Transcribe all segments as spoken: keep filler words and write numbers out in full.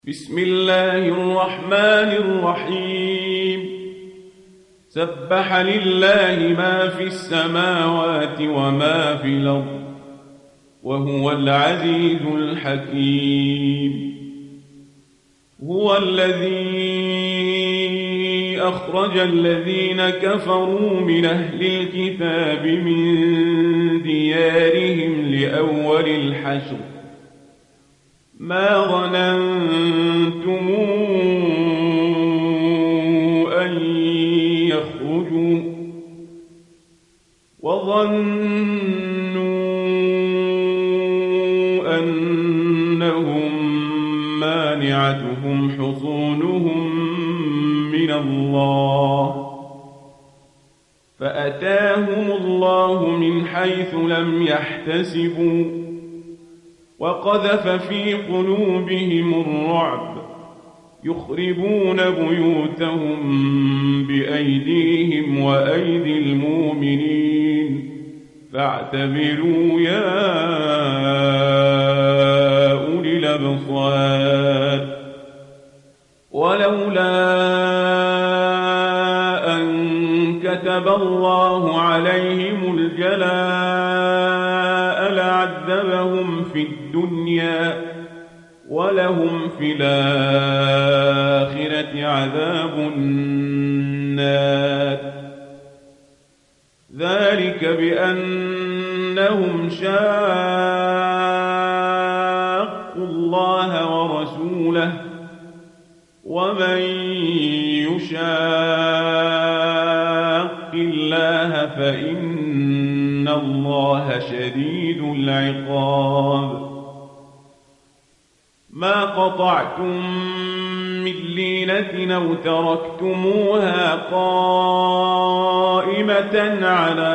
بسم الله الرحمن الرحيم سبح لله ما في السماوات وما في الأرض وهو العزيز الحكيم. هو الذي أخرج الذين كفروا من أهل الكتاب من ديارهم لأول الحشر ما ظننتم أن يخرجوا وظنوا أنهم مانعتهم حصونهم من الله فأتاهم الله من حيث لم يحتسبوا وقذف في قلوبهم الرعب يخربون بيوتهم بأيديهم وأيدي المؤمنين فاعتبروا يا أولي الأبصار. ولولا أن كتب الله عليهم الجلاء لعذبهم في الدنيا ولهم في الآخرة عذاب النار ذلك بأنهم شاقوا الله ورسوله ومن يشاق الله فإن الله شديد العقاب. ما قطعتم من لينة أو تركتموها قائمة على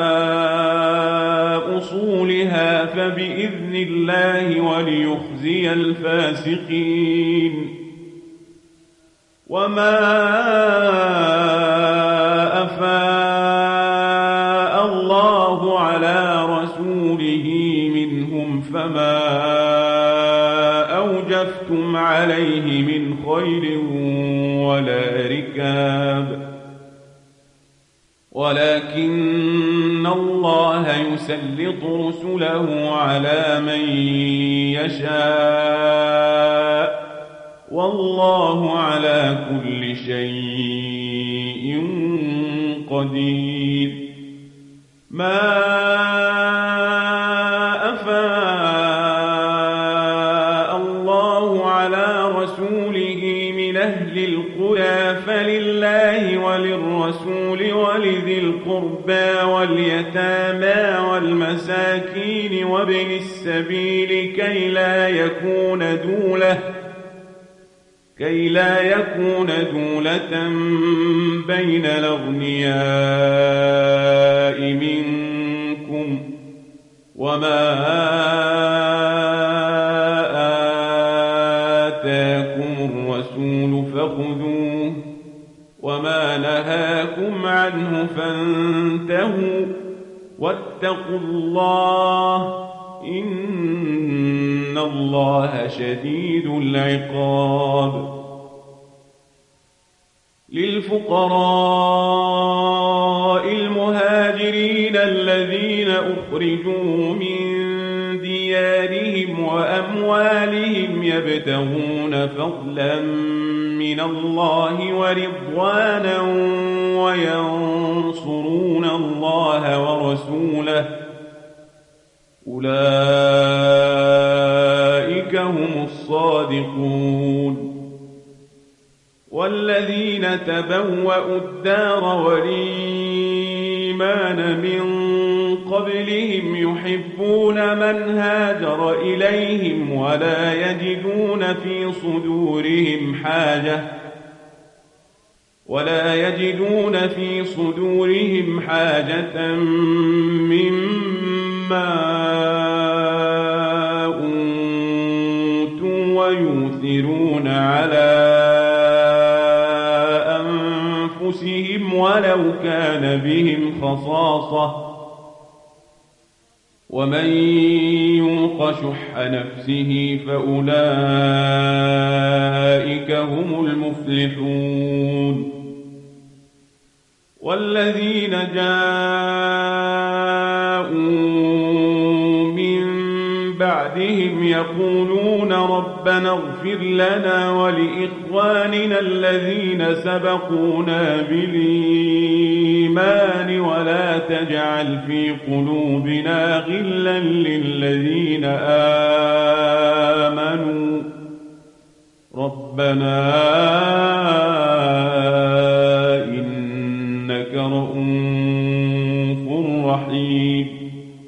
أصولها فبإذن الله وليخزي الفاسقين. وما أفاء الله على رسوله منهم فما أوجفتم عليه من خيل ولا ركاب ولكن الله يسلط رسله على من يشاء والله على كل شيء قدير. ما أفاء الله على رسوله من أهل القرى فلله وللرسول ولذي القربى واليتامى والمساكين وابن السبيل كي لا يكون دولة كي لا يكون دولة بين الأغنياء منكم وما آتاكم الرسول فخذوه وما نهاكم عنه فانتهوا واتقوا الله إن الله شديد العقاب. للفقراء المهاجرين الذين أخرجوا من ديارهم وأموالهم يبتغون فضلا من الله ورضوانا وينصرون الله ورسوله أولئك هم الصادقون. والذين تبوأوا الدار والإيمان من قبلهم يحبون من هاجر إليهم ولا يجدون في صدورهم حاجة ولا يجدون في صدورهم حاجة مما أوتوا ويؤثرون على أنفسهم ولو كان بهم خصاصة ومن يوق شح نفسه فأولئك هم المفلحون والذين جاءوا من بعدهم يقولون ربنا اغفر لنا ولإخواننا الذين سبقونا بالإيمان ولا تجعل في قلوبنا غلا للذين آمنوا ربنا إنك رؤوف رحيم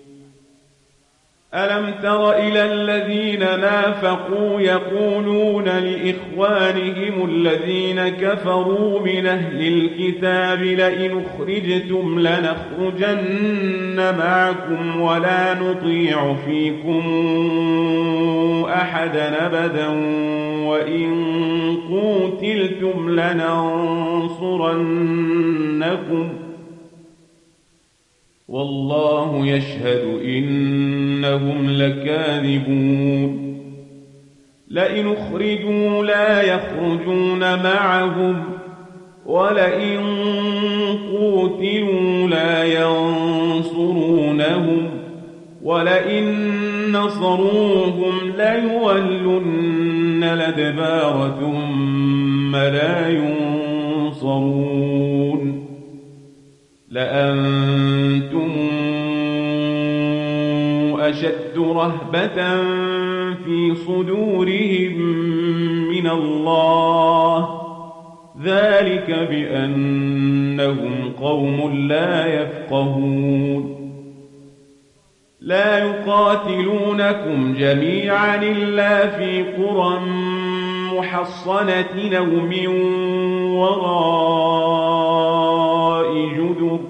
ألم تر إلى الذين نافقوا يقولون لإخوانهم الذين كفروا من أهل الكتاب لئن أخرجتم لنخرجن معكم ولا نطيع فيكم أحدا أبدا وإن قوتلتم لننصرنكم والله يشهد إنهم لكاذبون لئن أخرجوا لا يخرجون معهم ولئن قوتلوا لا ينصرونهم ولئن نصروهم ليولن الأدبار ثم لا ينصرون لأنتم أشد رهبة في صدورهم من الله ذلك بأنهم قوم لا يفقهون لا يقاتلونكم جميعا إلا في قرى محصنة أو من وراء جدر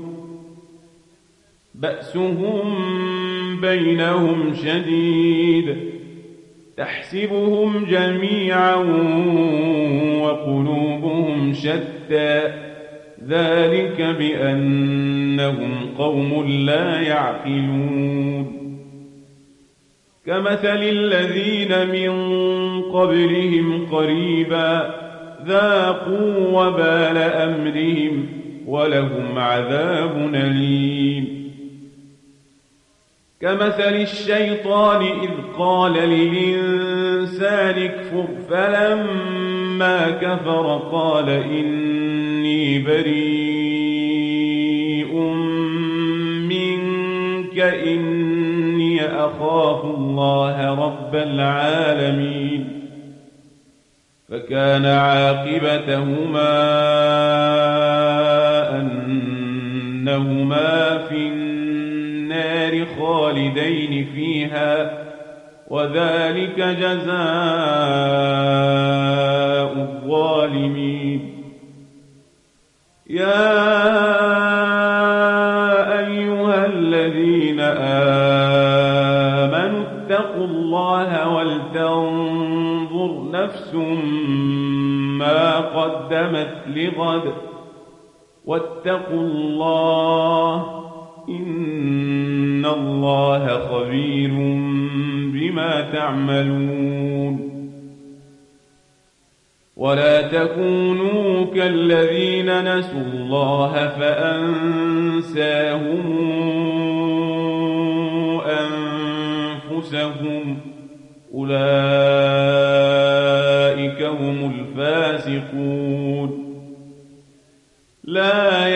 بأسهم بينهم شديد تحسبهم جميعا وقلوبهم شتى ذلك بأنهم قوم لا يعقلون كمثل الذين من قبلهم قريبا ذاقوا وبال أمرهم ولهم عذاب أليم كمثل الشيطان إذ قال للإنسان اكفر فلما كفر قال إني بريء منك إني أخاف الله رب العالمين فكان عاقبتهما أنهما في النار خالدين فيها وذلك جزاء الظالمين يا أيها الذين آمنوا اتقوا الله ولتنظر نفس ما قدمت لغد واتقوا الله إن الله خبير بما تعملون ولا تكونوا كالذين نسوا الله فأنساهم أنفسهم أولئك هم الفاسقون لا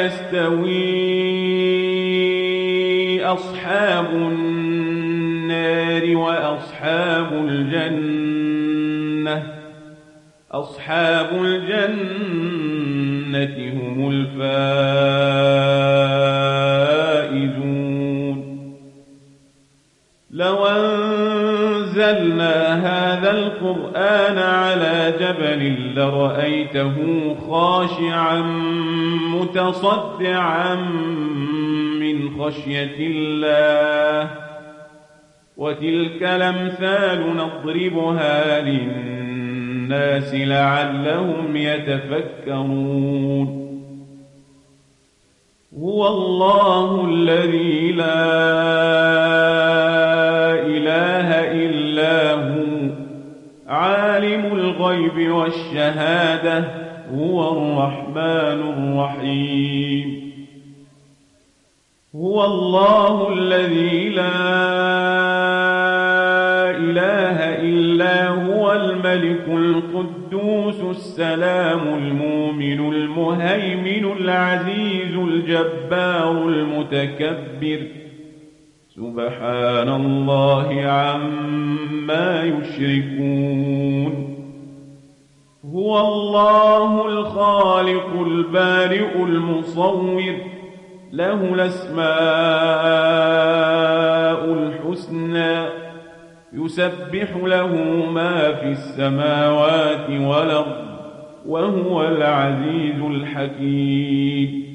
يستوي أصحاب النار وأصحاب الجنة أصحاب الجنة هم الفائزون لو أنزلنا هذا القرآن على جبل لرأيته خاشعا متصدعا من خشية الله وتلك الأمثال نضربها للناس لعلهم يتفكرون هو الله الذي لا إله إلا هو عالم الغيب والشهادة هو الرحمن الرحيم هو الله الذي لا إله إلا هو الملك القدوس السلام المؤمن المهيمن العزيز الجبار المتكبر سبحان الله عما يشركون هو الله الخالق البارئ المصور له الأسماء الحسنى يسبح له ما في السماوات والأرض وهو العزيز الحكيم